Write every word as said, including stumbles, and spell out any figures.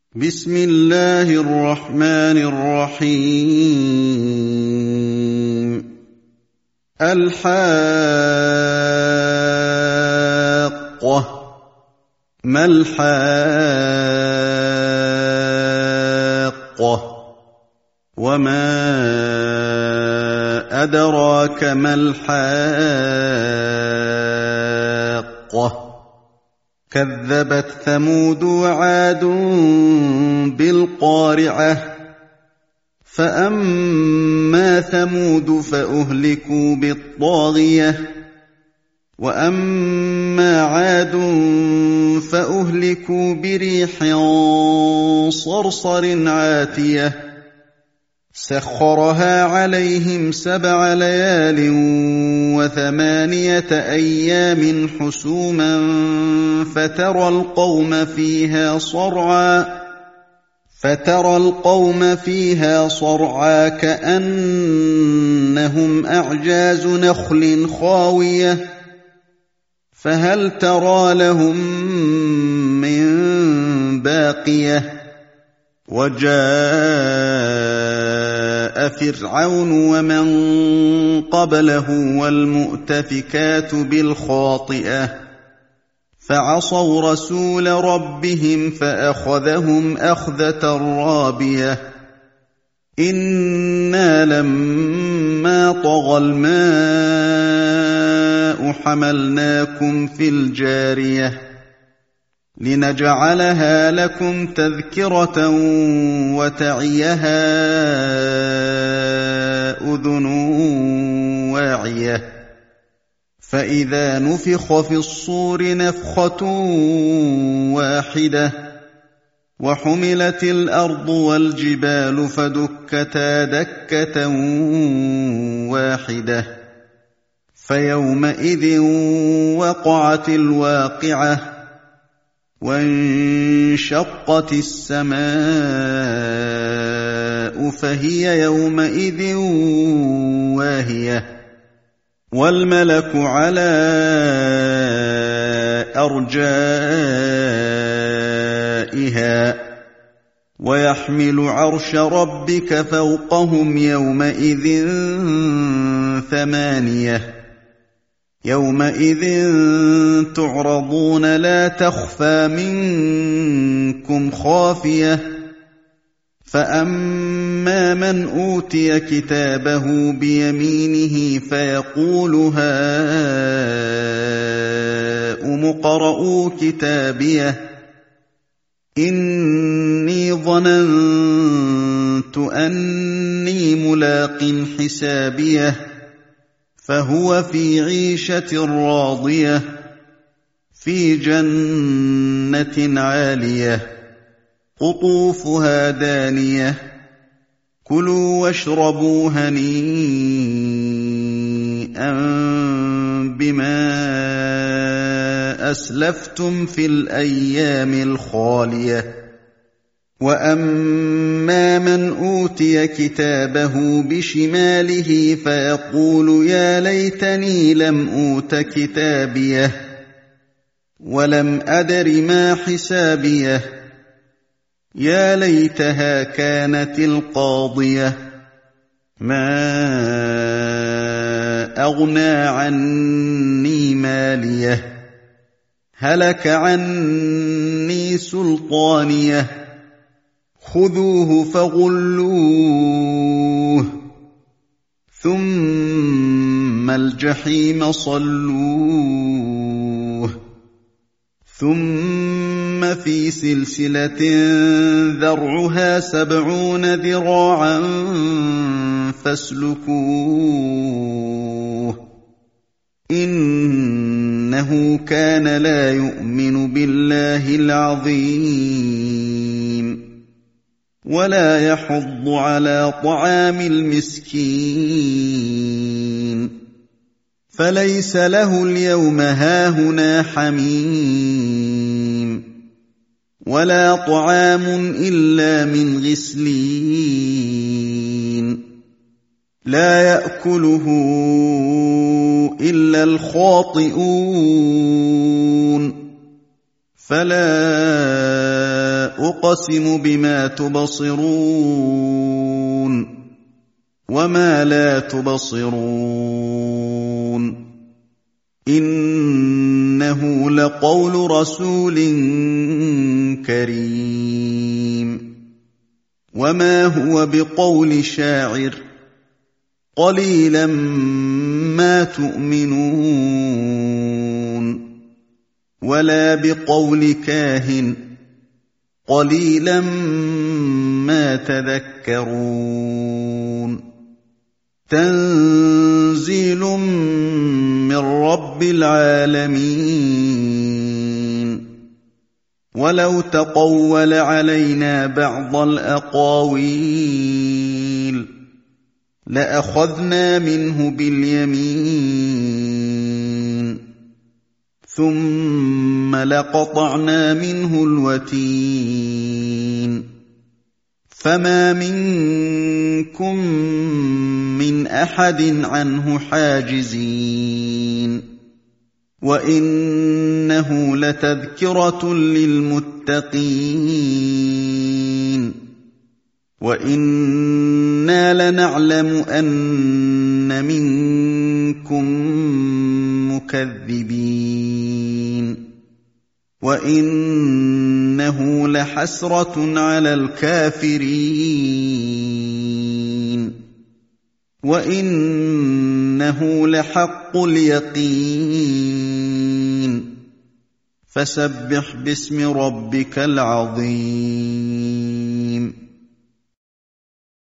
بسم الله الرحمن الرحيم الحاقة ما الحاقة وما أدراك ما الحاقة كذبت ثمود وعاد بالقارعة فأما ثمود فأهلكوا بالطاغية وأما عاد فأهلكوا بريح صرصر عاتية سخرها عليهم سبع ليال وثمانية أيام حسوما فترى القوم فيها صرعا فترى القوم فيها صرعا كأنهم أعجاز نخل خاوية فهل ترى لهم من باقية وجاء فرعون ومن قبله والمؤتفكات بالخاطئة فعصوا رسول ربهم فأخذهم أخذة رابية إنا لما طغى الماء حملناكم في الجارية لنجعلها لكم تذكرة وتعيها أذن واعية فإذا نفخ في الصور نفخة واحدة وحملت الأرض والجبال فدكتا دكة واحدة فيومئذ وقعت الواقعة وانشقت السماء فهي يومئذ واهية والملك على أرجائها ويحمل عرش ربك فوقهم يومئذ ثمانية يومئذ تعرضون لا تخفى منكم خافية فأما من أوتي كتابه بيمينه فيقول هاؤم اقرءوا كتابيه إني ظننت أني ملاق حسابيه فهو في عيشة راضية في جنة عالية قطوفها دانية كلوا واشربوا هنيئا بما أسلفتم في الأيام الخالية وأما من أوتي كتابه بشماله فيقول يا ليتني لم أوت كتابيه ولم أدر ما حسابيه يا ليتها كانت القاضية ما أغنى عني ماليه هلك عني سلطانيه خذوه فغلوه ثم الجحيم صلوه ثم في سلسلة ذرعها سبعون ذراعا فاسلكوه إنه كان لا يؤمن بالله العظيم ولا يحض على طعام المسكين فليس له اليوم هاهنا حميم ولا طعام إلا من غسلين لا يأكله إلا الخاطئون فلا أقسم بما تبصرون وما لا تبصرون إنه لقول رسول كريم وما هو بقول شاعر قليلا ما تؤمنون ولا بقول كاهن قليلا ما تذكرون تنزيل من رب العالمين ولو تقول علينا بعض الأقاويل لأخذنا منه باليمين ثم لقطعنا منه الوتين فما منكم من أحد عنه حاجزين وإنه لتذكرة للمتقين وإنا لنعلم أن منكم مكذبين وإنه لحسرة على الكافرين وإنه لحق اليقين فسبح باسم ربك العظيم